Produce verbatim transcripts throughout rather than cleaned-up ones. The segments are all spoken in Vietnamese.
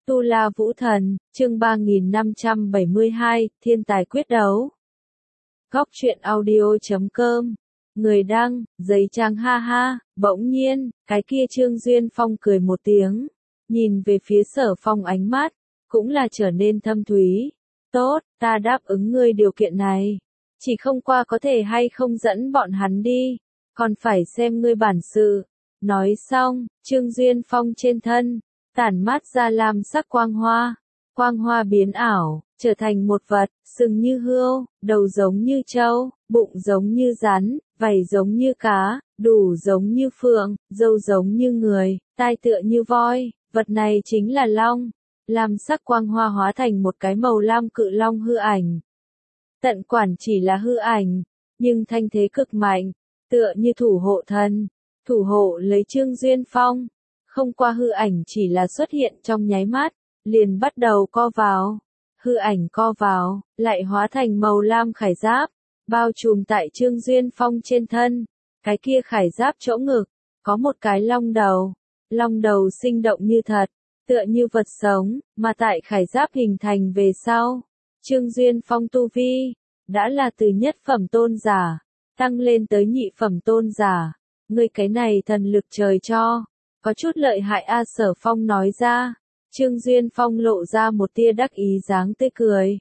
Tu La Vũ Thần, chương ba nghìn năm trăm bảy mươi hai, Thiên tài quyết đấu. Góc truyện audio.com. Người đăng, giấy trang ha ha, bỗng nhiên, cái kia Trương Duyên Phong cười một tiếng, nhìn về phía Sở Phong ánh mắt, cũng là trở nên thâm thúy. Tốt, ta đáp ứng ngươi điều kiện này. Chỉ không qua có thể hay không dẫn bọn hắn đi, còn phải xem ngươi bản sự. Nói xong, Trương Duyên Phong trên thân tản mát ra lam sắc quang hoa, quang hoa biến ảo, trở thành một vật, sừng như hươu, đầu giống như trâu, bụng giống như rắn, vảy giống như cá, đủ giống như phượng, râu giống như người, tai tựa như voi, vật này chính là long. Lam sắc quang hoa hóa thành một cái màu lam cự long hư ảnh. Tận quản chỉ là hư ảnh, nhưng thanh thế cực mạnh, tựa như thủ hộ thần, thủ hộ lấy Trương Duyên Phong. Không qua hư ảnh chỉ là xuất hiện trong nháy mắt, liền bắt đầu co vào. Hư ảnh co vào, lại hóa thành màu lam khải giáp, bao trùm tại Trương Duyên Phong trên thân. Cái kia khải giáp chỗ ngực, có một cái long đầu. Long đầu sinh động như thật, tựa như vật sống, mà tại khải giáp hình thành về sau. Trương Duyên Phong tu vi, đã là từ nhất phẩm tôn giả, tăng lên tới nhị phẩm tôn giả. Ngươi cái này thần lực trời cho. Có chút lợi hại a Sở Phong nói ra. Trương Duyên Phong lộ ra một tia đắc ý dáng tươi cười.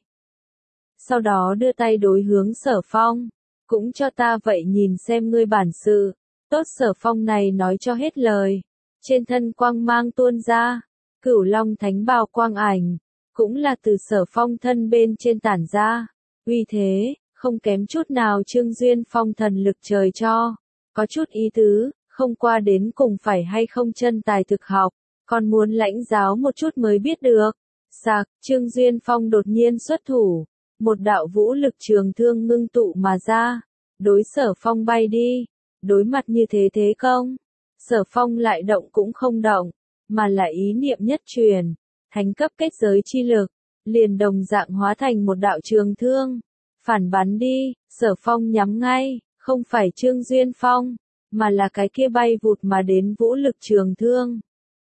Sau đó đưa tay đối hướng Sở Phong. Cũng cho ta vậy nhìn xem ngươi bản sự. Tốt Sở Phong này nói cho hết lời. Trên thân quang mang tuôn ra. Cửu Long Thánh Bào quang ảnh. Cũng là từ Sở Phong thân bên trên tản ra. Uy thế, không kém chút nào Trương Duyên Phong thần lực trời cho. Có chút ý tứ. Không qua đến cùng phải hay không chân tài thực học, còn muốn lãnh giáo một chút mới biết được. Sạc, Trương Duyên Phong đột nhiên xuất thủ, một đạo vũ lực trường thương ngưng tụ mà ra, đối Sở Phong bay đi, đối mặt như thế thế công. Sở Phong lại động cũng không động, mà là ý niệm nhất truyền, thánh cấp kết giới chi lực, liền đồng dạng hóa thành một đạo trường thương, phản bắn đi. Sở Phong nhắm ngay, không phải Trương Duyên Phong, mà là cái kia bay vụt mà đến vũ lực trường thương.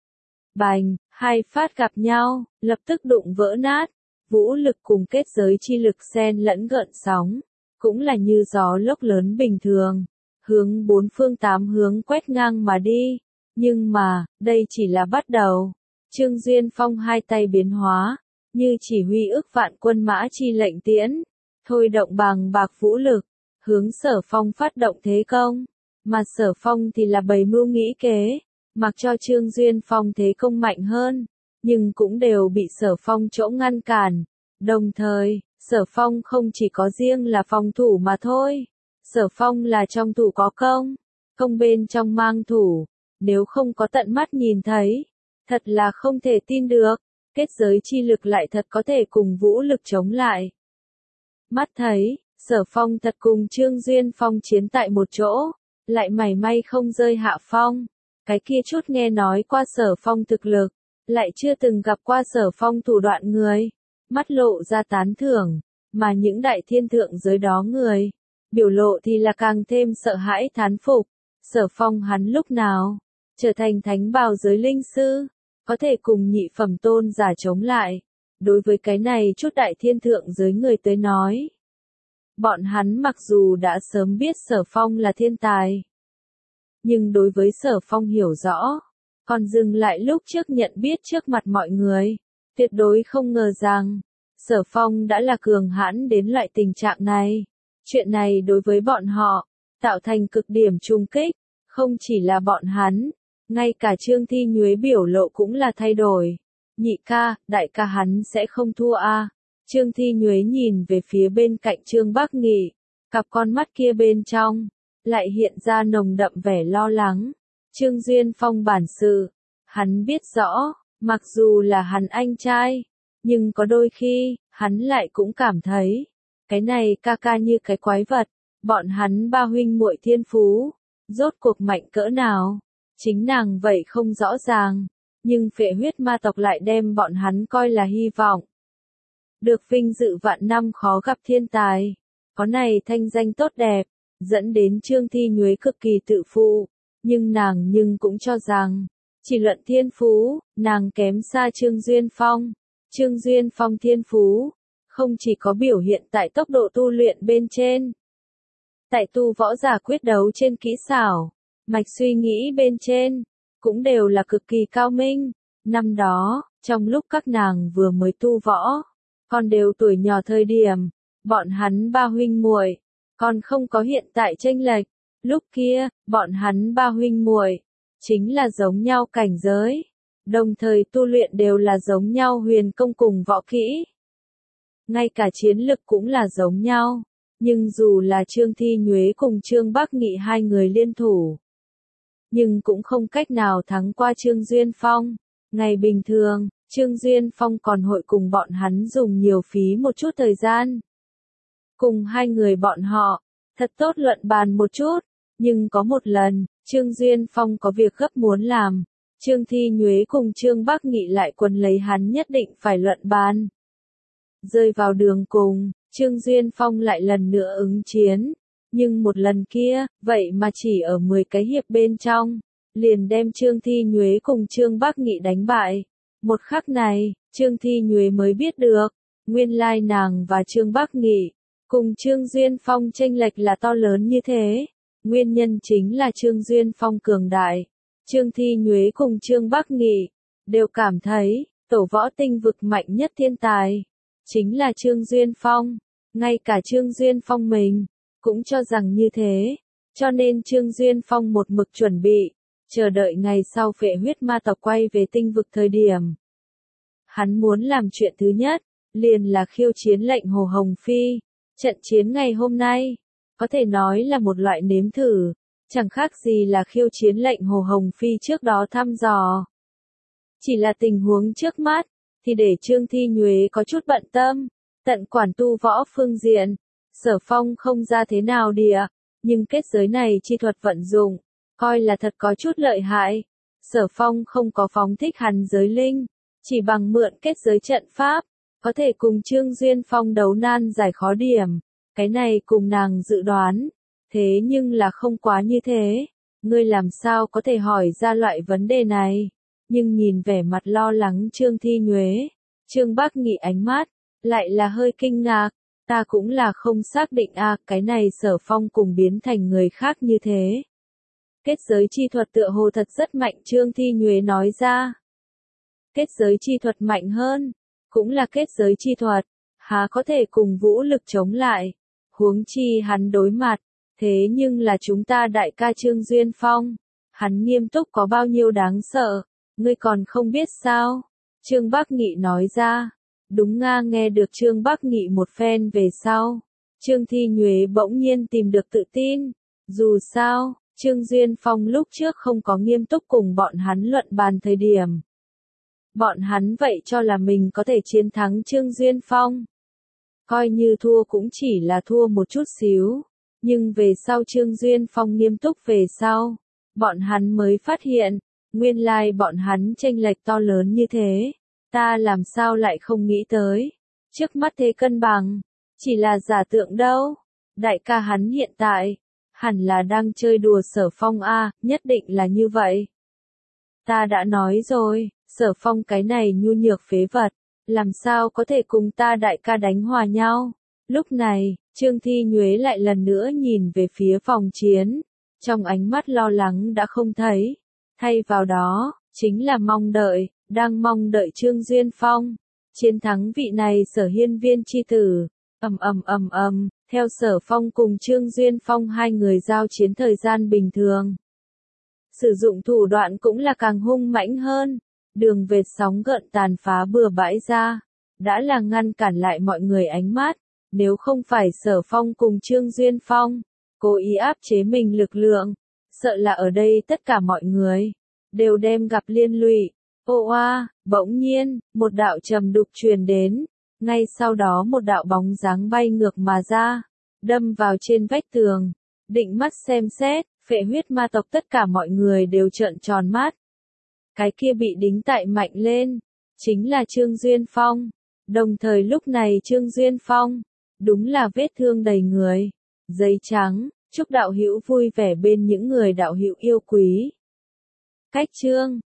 Bành, hai phát gặp nhau, lập tức đụng vỡ nát, vũ lực cùng kết giới chi lực xen lẫn gợn sóng, cũng là như gió lốc lớn bình thường, hướng bốn phương tám hướng quét ngang mà đi. Nhưng mà, đây chỉ là bắt đầu. Trương Duyên Phong hai tay biến hóa, như chỉ huy ức vạn quân mã chi lệnh tiễn, thôi động bàng bạc vũ lực, hướng Sở Phong phát động thế công. Mà Sở Phong thì là bày mưu nghĩ kế, mặc cho Trương Duyên Phong thế công mạnh hơn, nhưng cũng đều bị Sở Phong chỗ ngăn cản. Đồng thời, Sở Phong không chỉ có riêng là phòng thủ mà thôi, Sở Phong là trong thủ có công, công bên trong mang thủ, nếu không có tận mắt nhìn thấy, thật là không thể tin được, kết giới chi lực lại thật có thể cùng vũ lực chống lại. Mắt thấy, Sở Phong thật cùng Trương Duyên Phong chiến tại một chỗ, lại mảy may không rơi hạ phong. Cái kia chút nghe nói qua Sở Phong thực lực, lại chưa từng gặp qua Sở Phong thủ đoạn người, mắt lộ ra tán thưởng, mà những đại thiên thượng giới đó người, biểu lộ thì là càng thêm sợ hãi thán phục. Sở Phong hắn lúc nào trở thành thánh bào giới linh sư, có thể cùng nhị phẩm tôn giả chống lại. Đối với cái này chút đại thiên thượng giới người tới nói, bọn hắn mặc dù đã sớm biết Sở Phong là thiên tài, nhưng đối với Sở Phong hiểu rõ, còn dừng lại lúc trước nhận biết trước mặt mọi người, tuyệt đối không ngờ rằng, Sở Phong đã là cường hãn đến loại tình trạng này. Chuyện này đối với bọn họ, tạo thành cực điểm trung kích, không chỉ là bọn hắn, ngay cả Trương Thi Nhuế biểu lộ cũng là thay đổi. Nhị ca, đại ca hắn sẽ không thua a à? Trương Thi Nhuế nhìn về phía bên cạnh Trương Bắc Nghị, cặp con mắt kia bên trong, lại hiện ra nồng đậm vẻ lo lắng. Trương Duyên Phong bản sự, hắn biết rõ, mặc dù là hắn anh trai, nhưng có đôi khi, hắn lại cũng cảm thấy, cái này ca ca như cái quái vật, bọn hắn ba huynh muội thiên phú, rốt cuộc mạnh cỡ nào, chính nàng vậy không rõ ràng, nhưng phệ huyết ma tộc lại đem bọn hắn coi là hy vọng. Được vinh dự vạn năm khó gặp thiên tài, có này thanh danh tốt đẹp, dẫn đến Trương Thi Nhuế cực kỳ tự phụ, nhưng nàng nhưng cũng cho rằng, Chỉ luận thiên phú, nàng kém xa Trương Duyên Phong. Trương Duyên Phong thiên phú, không chỉ có biểu hiện tại tốc độ tu luyện bên trên, tại tu võ giả quyết đấu trên kỹ xảo, mạch suy nghĩ bên trên, cũng đều là cực kỳ cao minh. Năm đó, trong lúc các nàng vừa mới tu võ, còn đều tuổi nhỏ thời điểm, bọn hắn ba huynh muội còn không có hiện tại chênh lệch. Lúc kia, bọn hắn ba huynh muội chính là giống nhau cảnh giới, đồng thời tu luyện đều là giống nhau huyền công cùng võ kỹ. Ngay cả chiến lực cũng là giống nhau, nhưng dù là Trương Thi Nhuế cùng Trương Bắc Nghị hai người liên thủ, nhưng cũng không cách nào thắng qua Trương Duyên Phong. Ngày bình thường, Trương Duyên Phong còn hội cùng bọn hắn dùng nhiều phí một chút thời gian. Cùng hai người bọn họ, thật tốt luận bàn một chút, nhưng có một lần, Trương Duyên Phong có việc gấp muốn làm, Trương Thi Nhuế cùng Trương Bắc Nghị lại quấn lấy hắn nhất định phải luận bàn. Rơi vào đường cùng, Trương Duyên Phong lại lần nữa ứng chiến, nhưng một lần kia, vậy mà chỉ ở mười cái hiệp bên trong, liền đem Trương Thi Nhuế cùng Trương Bắc Nghị đánh bại. Một khắc này, Trương Thi Nhuế mới biết được, nguyên lai nàng và Trương Bắc Nghị, cùng Trương Duyên Phong chênh lệch là to lớn như thế. Nguyên nhân chính là Trương Duyên Phong cường đại. Trương Thi Nhuế cùng Trương Bắc Nghị, đều cảm thấy, tổ võ tinh vực mạnh nhất thiên tài, chính là Trương Duyên Phong. Ngay cả Trương Duyên Phong mình, cũng cho rằng như thế. Cho nên Trương Duyên Phong một mực chuẩn bị, chờ đợi ngày sau phệ huyết ma tộc quay về tinh vực thời điểm. Hắn muốn làm chuyện thứ nhất, liền là khiêu chiến lệnh Hồ Hồng Phi. Trận chiến ngày hôm nay, có thể nói là một loại nếm thử, chẳng khác gì là khiêu chiến lệnh Hồ Hồng Phi trước đó thăm dò. Chỉ là tình huống trước mắt, thì để Trương Thi Nhuế có chút bận tâm, tận quản tu võ phương diện, Sở Phong không ra thế nào địa, nhưng kết giới này chi thuật vận dụng, coi là thật có chút lợi hại. Sở Phong không có phóng thích hắn giới linh, chỉ bằng mượn kết giới trận pháp, có thể cùng Trương Duyên Phong đấu nan giải khó điểm. Cái này cùng nàng dự đoán, thế nhưng là không quá như thế. Ngươi làm sao có thể hỏi ra loại vấn đề này? Nhưng nhìn vẻ mặt lo lắng Trương Thi Nhuế, Trương Bắc Nghị ánh mắt, lại là hơi kinh ngạc. Ta cũng là không xác định à, cái này Sở Phong cùng biến thành người khác như thế. Kết giới chi thuật tựa hồ thật rất mạnh, Trương Thi Nhuế nói ra. Kết giới chi thuật mạnh hơn, cũng là kết giới chi thuật, há có thể cùng vũ lực chống lại. Huống chi hắn đối mặt, thế nhưng là chúng ta đại ca Trương Duyên Phong. Hắn nghiêm túc có bao nhiêu đáng sợ, ngươi còn không biết sao? Trương Bắc Nghị nói ra. Đúng nga, nghe được Trương Bắc Nghị một phen về sau. Trương Thi Nhuế bỗng nhiên tìm được tự tin. Dù sao, Trương Duyên Phong lúc trước không có nghiêm túc cùng bọn hắn luận bàn thời điểm. Bọn hắn vậy cho là mình có thể chiến thắng Trương Duyên Phong. Coi như thua cũng chỉ là thua một chút xíu. Nhưng về sau Trương Duyên Phong nghiêm túc về sau, bọn hắn mới phát hiện, nguyên lai bọn hắn chênh lệch to lớn như thế. Ta làm sao lại không nghĩ tới. Trước mắt thế cân bằng, chỉ là giả tượng đâu. Đại ca hắn hiện tại, hẳn là đang chơi đùa Sở Phong a, nhất định là như vậy. Ta đã nói rồi, Sở Phong cái này nhu nhược phế vật, làm sao có thể cùng ta đại ca đánh hòa nhau. Lúc này, Trương Thi Nhuế lại lần nữa nhìn về phía phòng chiến, trong ánh mắt lo lắng đã không thấy, thay vào đó, chính là mong đợi, đang mong đợi Trương Duyên Phong, chiến thắng vị này Sở Hiên Viên chi tử. Ầm ầm ầm ầm, theo Sở Phong cùng Trương Duyên Phong hai người giao chiến thời gian bình thường. Sử dụng thủ đoạn cũng là càng hung mãnh hơn, đường vệt sóng gợn tàn phá bừa bãi ra, đã là ngăn cản lại mọi người ánh mắt, nếu không phải Sở Phong cùng Trương Duyên Phong, cố ý áp chế mình lực lượng, sợ là ở đây tất cả mọi người, đều đem gặp liên lụy. Ô oa, bỗng nhiên, một đạo trầm đục truyền đến, ngay sau đó một đạo bóng dáng bay ngược mà ra, đâm vào trên vách tường, định mắt xem xét, phệ huyết ma tộc tất cả mọi người đều trợn tròn mắt. Cái kia bị đính tại mạnh lên, chính là Trương Duyên Phong, đồng thời lúc này Trương Duyên Phong, đúng là vết thương đầy người, giấy trắng, chúc đạo hữu vui vẻ bên những người đạo hữu yêu quý. Cách chương